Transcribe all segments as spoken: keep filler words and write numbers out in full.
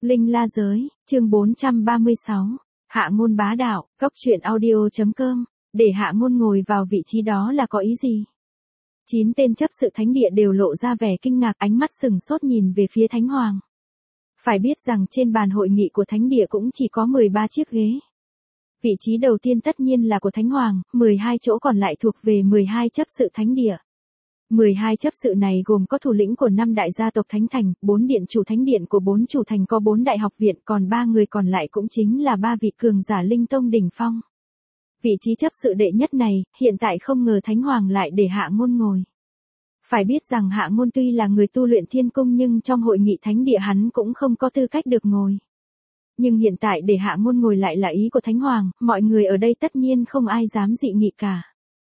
Linh La Giới, chương bốn trăm ba mươi sáu. Hạ Ngôn bá đạo, góc truyện audio.com, để Hạ Ngôn ngồi vào vị trí đó là có ý gì? Chín tên chấp sự thánh địa đều lộ ra vẻ kinh ngạc, ánh mắt sừng sốt nhìn về phía Thánh Hoàng. Phải biết rằng trên bàn hội nghị của thánh địa cũng chỉ có mười ba chiếc ghế. Vị trí đầu tiên tất nhiên là của Thánh Hoàng, mười hai chỗ còn lại thuộc về mười hai chấp sự thánh địa. mười hai chấp sự này gồm có thủ lĩnh của năm đại gia tộc thánh thành, bốn điện chủ thánh điện của bốn chủ thành, có bốn đại học viện, còn ba người còn lại cũng chính là ba vị cường giả linh tông đỉnh phong. Vị trí chấp sự đệ nhất này, hiện tại không ngờ Thánh Hoàng lại để Hạ Ngôn ngồi. Phải biết rằng Hạ Ngôn tuy là người tu luyện thiên cung nhưng trong hội nghị thánh địa hắn cũng không có tư cách được ngồi. Nhưng hiện tại để Hạ Ngôn ngồi lại là ý của Thánh Hoàng, mọi người ở đây tất nhiên không ai dám dị nghị cả.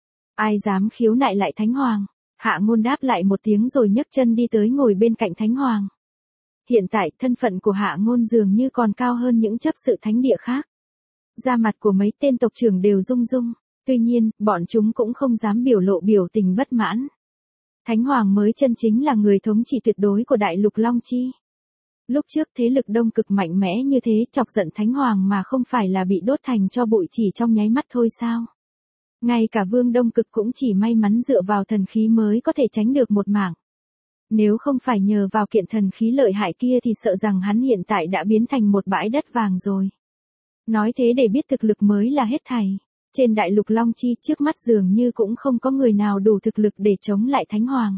Ai dám khiếu nại lại Thánh Hoàng? Hạ Ngôn đáp lại một tiếng rồi nhấc chân đi tới ngồi bên cạnh Thánh Hoàng. Hiện tại, thân phận của Hạ Ngôn dường như còn cao hơn những chấp sự thánh địa khác. Da mặt của mấy tên tộc trưởng đều rung rung, tuy nhiên, bọn chúng cũng không dám biểu lộ biểu tình bất mãn. Thánh Hoàng mới chân chính là người thống trị tuyệt đối của đại lục Long Chi. Lúc trước thế lực đông cực mạnh mẽ như thế chọc giận Thánh Hoàng mà không phải là bị đốt thành tro bụi chỉ trong nháy mắt thôi sao? Ngay cả Vương Đông Cực cũng chỉ may mắn dựa vào thần khí mới có thể tránh được một mảng. Nếu không phải nhờ vào kiện thần khí lợi hại kia thì sợ rằng hắn hiện tại đã biến thành một bãi đất vàng rồi. Nói thế để biết thực lực mới là hết thảy. Trên đại lục Long Chi trước mắt dường như cũng không có người nào đủ thực lực để chống lại Thánh Hoàng.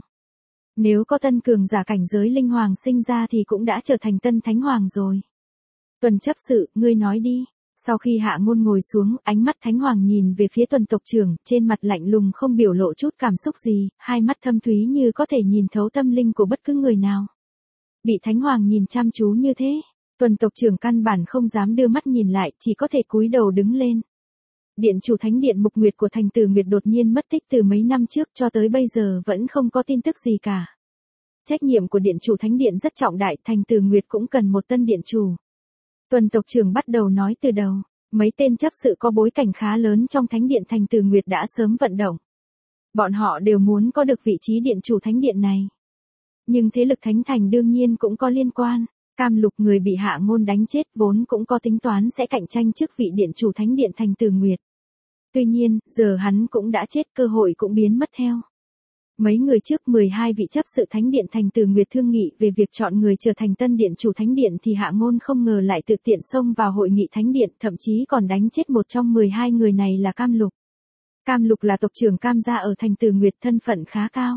Nếu có tân cường giả cảnh giới linh hoàng sinh ra thì cũng đã trở thành tân Thánh Hoàng rồi. Tuần chấp sự, ngươi nói đi. Sau khi Hạ Ngôn ngồi xuống, ánh mắt Thánh Hoàng nhìn về phía tuần tộc trưởng, trên mặt lạnh lùng không biểu lộ chút cảm xúc gì, hai mắt thâm thúy như có thể nhìn thấu tâm linh của bất cứ người nào. Bị Thánh Hoàng nhìn chăm chú như thế, tuần tộc trưởng căn bản không dám đưa mắt nhìn lại, chỉ có thể cúi đầu đứng lên. Điện chủ thánh điện Mục Nguyệt của thành Tử Nguyệt đột nhiên mất tích từ mấy năm trước cho tới bây giờ vẫn không có tin tức gì cả. Trách nhiệm của điện chủ thánh điện rất trọng đại, thành Tử Nguyệt cũng cần một tân điện chủ. Tuần tộc trưởng bắt đầu nói từ đầu, mấy tên chấp sự có bối cảnh khá lớn trong thánh điện thành Tử Nguyệt đã sớm vận động. Bọn họ đều muốn có được vị trí điện chủ thánh điện này. Nhưng thế lực thánh thành đương nhiên cũng có liên quan, Cam Lục người bị Hạ Ngôn đánh chết vốn cũng có tính toán sẽ cạnh tranh chức vị điện chủ thánh điện thành Tử Nguyệt. Tuy nhiên, giờ hắn cũng đã chết, cơ hội cũng biến mất theo. Mấy người trước mười hai vị chấp sự thánh điện thành Tử Nguyệt thương nghị về việc chọn người trở thành tân điện chủ thánh điện thì Hạ Ngôn không ngờ lại tự tiện xông vào hội nghị thánh điện, thậm chí còn đánh chết một trong mười hai người này là Cam Lục. Cam Lục là tộc trưởng Cam gia ở thành Tử Nguyệt, thân phận khá cao.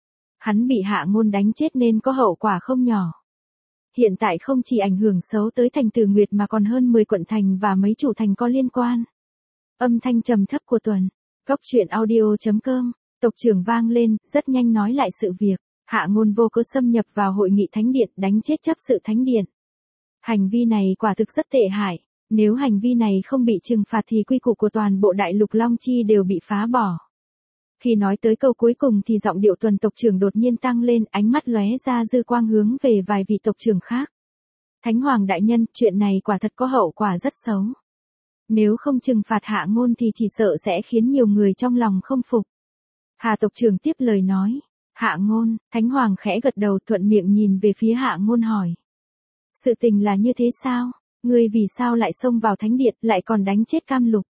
Hắn bị Hạ Ngôn đánh chết nên có hậu quả không nhỏ. Hiện tại không chỉ ảnh hưởng xấu tới thành Tử Nguyệt mà còn hơn mười quận thành và mấy chủ thành có liên quan. Âm thanh trầm thấp của tuần, góc truyện audio.com. Tộc trưởng vang lên, rất nhanh nói lại sự việc. Hạ Ngôn vô cớ xâm nhập vào hội nghị thánh điện, đánh chết chấp sự thánh điện. Hành vi này quả thực rất tệ hại. Nếu hành vi này không bị trừng phạt thì quy củ của toàn bộ đại lục Long Chi đều bị phá bỏ. Khi nói tới câu cuối cùng thì giọng điệu tuần tộc trưởng đột nhiên tăng lên, ánh mắt lóe ra dư quang hướng về vài vị tộc trưởng khác. Thánh Hoàng đại nhân, chuyện này quả thật có hậu quả rất xấu. Nếu không trừng phạt Hạ Ngôn thì chỉ sợ sẽ khiến nhiều người trong lòng không phục. Hà tộc trưởng tiếp lời nói. Hạ Ngôn, Thánh Hoàng khẽ gật đầu thuận miệng nhìn về phía Hạ Ngôn hỏi. Sự tình là như thế sao? Ngươi vì sao lại xông vào thánh điện, lại còn đánh chết Cam Lục?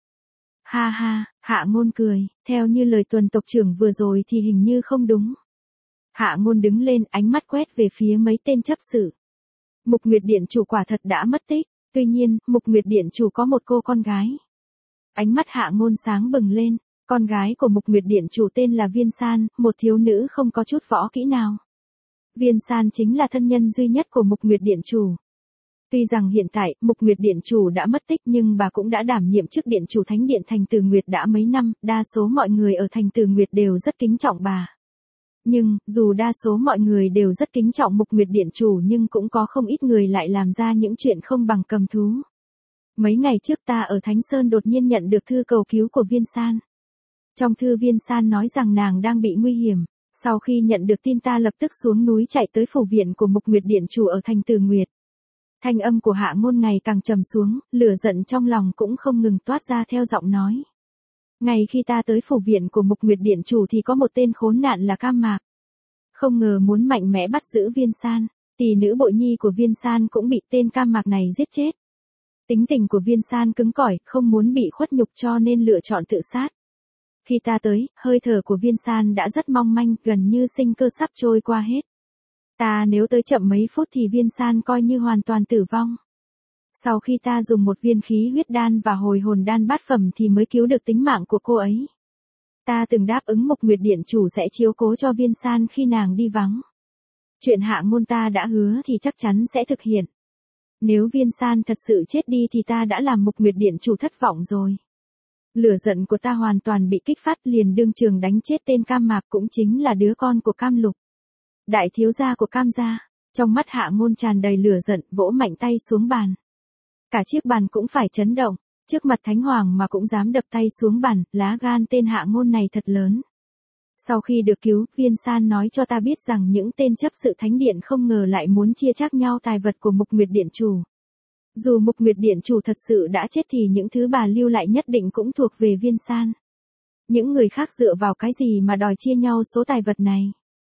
Ha ha, Hạ Ngôn cười, theo như lời tuần tộc trưởng vừa rồi thì hình như không đúng. Hạ Ngôn đứng lên, ánh mắt quét về phía mấy tên chấp sự. Mục Nguyệt điện chủ quả thật đã mất tích, tuy nhiên, Mục Nguyệt điện chủ có một cô con gái. Ánh mắt Hạ Ngôn sáng bừng lên. Con gái của Mục Nguyệt điện chủ tên là Viên San, một thiếu nữ không có chút võ kỹ nào. Viên San chính là thân nhân duy nhất của Mục Nguyệt điện chủ. Tuy rằng hiện tại, Mục Nguyệt điện chủ đã mất tích nhưng bà cũng đã đảm nhiệm chức điện chủ thánh điện thành Tử Nguyệt đã mấy năm, đa số mọi người ở thành Tử Nguyệt đều rất kính trọng bà. Nhưng, dù đa số mọi người đều rất kính trọng Mục Nguyệt điện chủ nhưng cũng có không ít người lại làm ra những chuyện không bằng cầm thú. Mấy ngày trước ta ở Thánh Sơn đột nhiên nhận được thư cầu cứu của Viên San. Trong thư Viên San nói rằng nàng đang bị nguy hiểm, sau khi nhận được tin ta lập tức xuống núi chạy tới phủ viện của Mục Nguyệt điện chủ ở thành Tử Nguyệt. Thanh âm của Hạ Ngôn ngày càng trầm xuống, lửa giận trong lòng cũng không ngừng toát ra theo giọng nói. Ngày khi ta tới phủ viện của Mục Nguyệt điện chủ thì có một tên khốn nạn là Cam Mạc. Không ngờ muốn mạnh mẽ bắt giữ Viên San. Tỷ nữ Bội Nhi của Viên San cũng bị tên cam mạc này giết chết. Tính tình của Viên San cứng cỏi, không muốn bị khuất nhục cho nên lựa chọn tự sát. Khi ta tới, hơi thở của Viên San đã rất mong manh, gần như sinh cơ sắp trôi qua hết. Ta nếu tới chậm mấy phút thì Viên San coi như hoàn toàn tử vong. Sau khi ta dùng một viên khí huyết đan và hồi hồn đan bát phẩm thì mới cứu được tính mạng của cô ấy. Ta từng đáp ứng Mục Nguyệt Điện chủ sẽ chiếu cố cho Viên San khi nàng đi vắng. Chuyện Hạ Ngôn ta đã hứa thì chắc chắn sẽ thực hiện. Nếu Viên San thật sự chết đi thì ta đã làm Mục Nguyệt Điện chủ thất vọng rồi. Lửa giận của ta hoàn toàn bị kích phát, liền đương trường đánh chết tên Cam Mạc, cũng chính là đứa con của Cam Lục, đại thiếu gia của Cam gia. Trong mắt Hạ Ngôn tràn đầy lửa giận, vỗ mạnh tay xuống bàn. Cả chiếc bàn cũng phải chấn động, trước mặt Thánh Hoàng mà cũng dám đập tay xuống bàn, lá gan tên Hạ Ngôn này thật lớn. Sau khi được cứu, Viên San nói cho ta biết rằng những tên chấp sự thánh điện không ngờ lại muốn chia chác nhau tài vật của Mục Nguyệt Điện chủ. Dù Mục Nguyệt Điện chủ thật sự đã chết thì những thứ bà lưu lại nhất định cũng thuộc về Viên San. Những người khác dựa vào cái gì mà đòi chia nhau số tài vật này?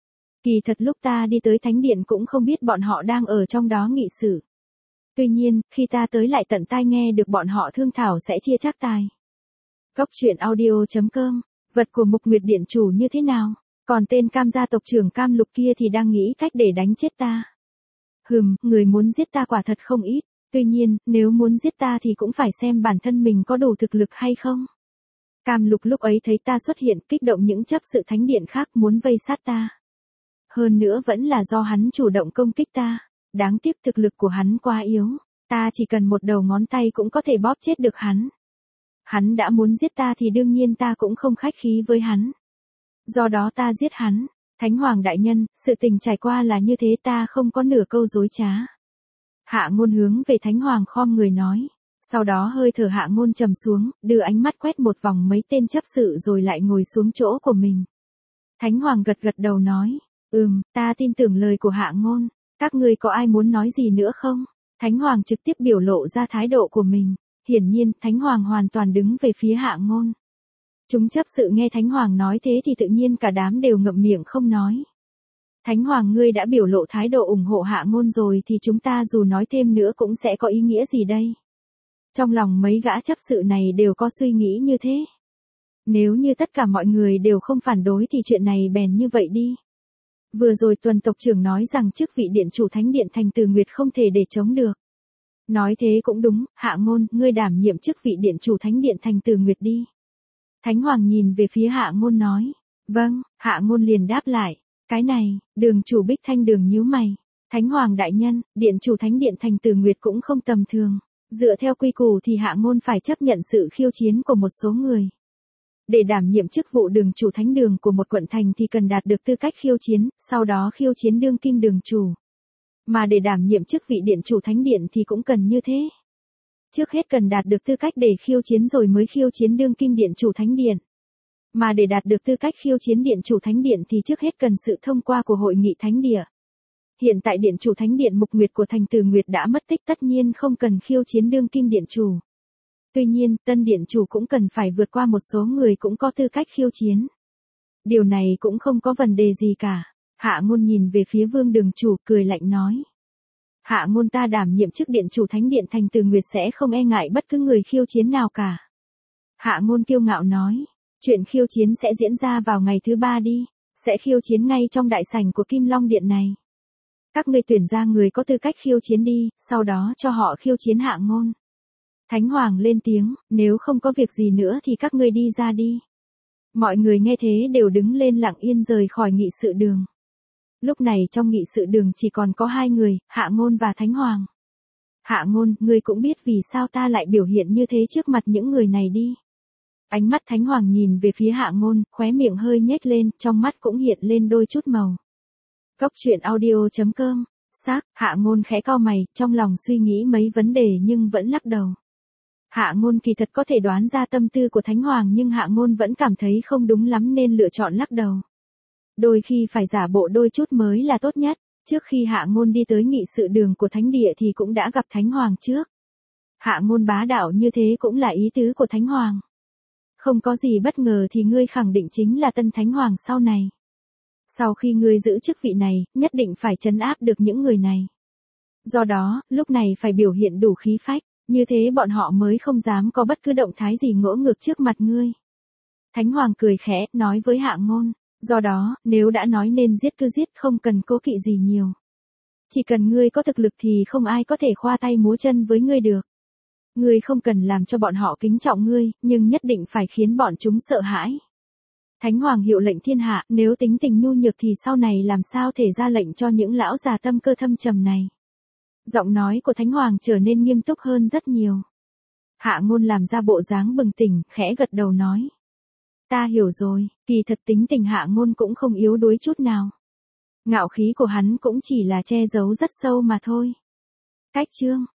Kỳ thật lúc ta đi tới thánh điện cũng không biết bọn họ đang ở trong đó nghị sự. Tuy nhiên, khi ta tới lại tận tai nghe được bọn họ thương thảo sẽ chia chác tài. Cốc truyện audio chấm com. Vật của Mục Nguyệt Điện chủ như thế nào? Còn tên Cam gia tộc trưởng Cam Lục kia thì đang nghĩ cách để đánh chết ta. Hừm, người muốn giết ta quả thật không ít. Tuy nhiên, nếu muốn giết ta thì cũng phải xem bản thân mình có đủ thực lực hay không. Cam Lục lúc ấy thấy ta xuất hiện, kích động những chấp sự thánh điện khác muốn vây sát ta. Hơn nữa vẫn là do hắn chủ động công kích ta. Đáng tiếc thực lực của hắn quá yếu. Ta chỉ cần một đầu ngón tay cũng có thể bóp chết được hắn. Hắn đã muốn giết ta thì đương nhiên ta cũng không khách khí với hắn. Do đó ta giết hắn. Thánh Hoàng đại nhân, sự tình trải qua là như thế, ta không có nửa câu dối trá. Hạ Ngôn hướng về Thánh Hoàng khom người nói. Sau đó hơi thở Hạ Ngôn trầm xuống, đưa ánh mắt quét một vòng mấy tên chấp sự rồi lại ngồi xuống chỗ của mình. Thánh Hoàng gật gật đầu nói. Ừm, ta tin tưởng lời của Hạ Ngôn. Các ngươi có ai muốn nói gì nữa không? Thánh Hoàng trực tiếp biểu lộ ra thái độ của mình. Hiển nhiên, Thánh Hoàng hoàn toàn đứng về phía Hạ Ngôn. Chúng chấp sự nghe Thánh Hoàng nói thế thì tự nhiên cả đám đều ngậm miệng không nói. Thánh Hoàng, ngươi đã biểu lộ thái độ ủng hộ Hạ Ngôn rồi thì chúng ta dù nói thêm nữa cũng sẽ có ý nghĩa gì đây? Trong lòng mấy gã chấp sự này đều có suy nghĩ như thế. Nếu như tất cả mọi người đều không phản đối thì chuyện này bèn như vậy đi. Vừa rồi Tuần tộc trưởng nói rằng chức vị điện chủ thánh điện Thành Từ Nguyệt không thể để chống được. Nói thế cũng đúng, Hạ Ngôn, ngươi đảm nhiệm chức vị điện chủ thánh điện Thành Từ Nguyệt đi. Thánh Hoàng nhìn về phía Hạ Ngôn nói. Vâng, Hạ Ngôn liền đáp lại. Cái này, Đường chủ Bích Thanh Đường nhíu mày. Thánh Hoàng đại nhân, điện chủ thánh điện Thành Từ Nguyệt cũng không tầm thường. Dựa theo quy củ thì Hạ Ngôn phải chấp nhận sự khiêu chiến của một số người. Để đảm nhiệm chức vụ đường chủ thánh đường của một quận thành thì cần đạt được tư cách khiêu chiến, sau đó khiêu chiến đương kim đường chủ. Mà để đảm nhiệm chức vị điện chủ thánh điện thì cũng cần như thế. Trước hết cần đạt được tư cách để khiêu chiến rồi mới khiêu chiến đương kim điện chủ thánh điện. Mà để đạt được tư cách khiêu chiến điện chủ thánh điện thì trước hết cần sự thông qua của hội nghị thánh địa. Hiện tại điện chủ thánh điện Mục Nguyệt của Thành Từ Nguyệt đã mất tích, tất nhiên không cần khiêu chiến đương kim điện chủ. Tuy nhiên, tân điện chủ cũng cần phải vượt qua một số người cũng có tư cách khiêu chiến. Điều này cũng không có vấn đề gì cả. Hạ Ngôn nhìn về phía Vương đường chủ, cười lạnh nói. Hạ Ngôn ta đảm nhiệm chức điện chủ thánh điện Thành Từ Nguyệt sẽ không e ngại bất cứ người khiêu chiến nào cả. Hạ Ngôn kiêu ngạo nói. Chuyện khiêu chiến sẽ diễn ra vào ngày thứ ba đi. Sẽ khiêu chiến ngay trong đại sảnh của Kim Long Điện này. Các ngươi tuyển ra người có tư cách khiêu chiến đi, sau đó cho họ khiêu chiến Hạ Ngôn. Thánh Hoàng lên tiếng, nếu không có việc gì nữa thì các ngươi đi ra đi. Mọi người nghe thế đều đứng lên lặng yên rời khỏi nghị sự đường. Lúc này trong nghị sự đường chỉ còn có hai người, Hạ Ngôn và Thánh Hoàng. Hạ Ngôn, ngươi cũng biết vì sao ta lại biểu hiện như thế trước mặt những người này đi. Ánh mắt Thánh Hoàng nhìn về phía Hạ Ngôn, khóe miệng hơi nhếch lên, trong mắt cũng hiện lên đôi chút màu. Cốc truyện audio chấm com. Xác, Hạ Ngôn khẽ cau mày, trong lòng suy nghĩ mấy vấn đề nhưng vẫn lắc đầu. Hạ Ngôn kỳ thật có thể đoán ra tâm tư của Thánh Hoàng nhưng Hạ Ngôn vẫn cảm thấy không đúng lắm nên lựa chọn lắc đầu. Đôi khi phải giả bộ đôi chút mới là tốt nhất. Trước khi Hạ Ngôn đi tới nghị sự đường của Thánh Địa thì cũng đã gặp Thánh Hoàng trước. Hạ Ngôn bá đạo như thế cũng là ý tứ của Thánh Hoàng. Không có gì bất ngờ thì ngươi khẳng định chính là tân Thánh Hoàng sau này. Sau khi ngươi giữ chức vị này, nhất định phải trấn áp được những người này. Do đó, lúc này phải biểu hiện đủ khí phách, như thế bọn họ mới không dám có bất cứ động thái gì ngỗ ngược trước mặt ngươi. Thánh Hoàng cười khẽ, nói với Hạ Ngôn, do đó, nếu đã nói nên giết cứ giết, không cần cố kỵ gì nhiều. Chỉ cần ngươi có thực lực thì không ai có thể khoa tay múa chân với ngươi được. Ngươi không cần làm cho bọn họ kính trọng ngươi, nhưng nhất định phải khiến bọn chúng sợ hãi. Thánh Hoàng hiệu lệnh thiên hạ, nếu tính tình nhu nhược thì sau này làm sao thể ra lệnh cho những lão già tâm cơ thâm trầm này. Giọng nói của Thánh Hoàng trở nên nghiêm túc hơn rất nhiều. Hạ Ngôn làm ra bộ dáng bừng tỉnh, khẽ gật đầu nói. Ta hiểu rồi, kỳ thật tính tình Hạ Ngôn cũng không yếu đuối chút nào. Ngạo khí của hắn cũng chỉ là che giấu rất sâu mà thôi. Cách chương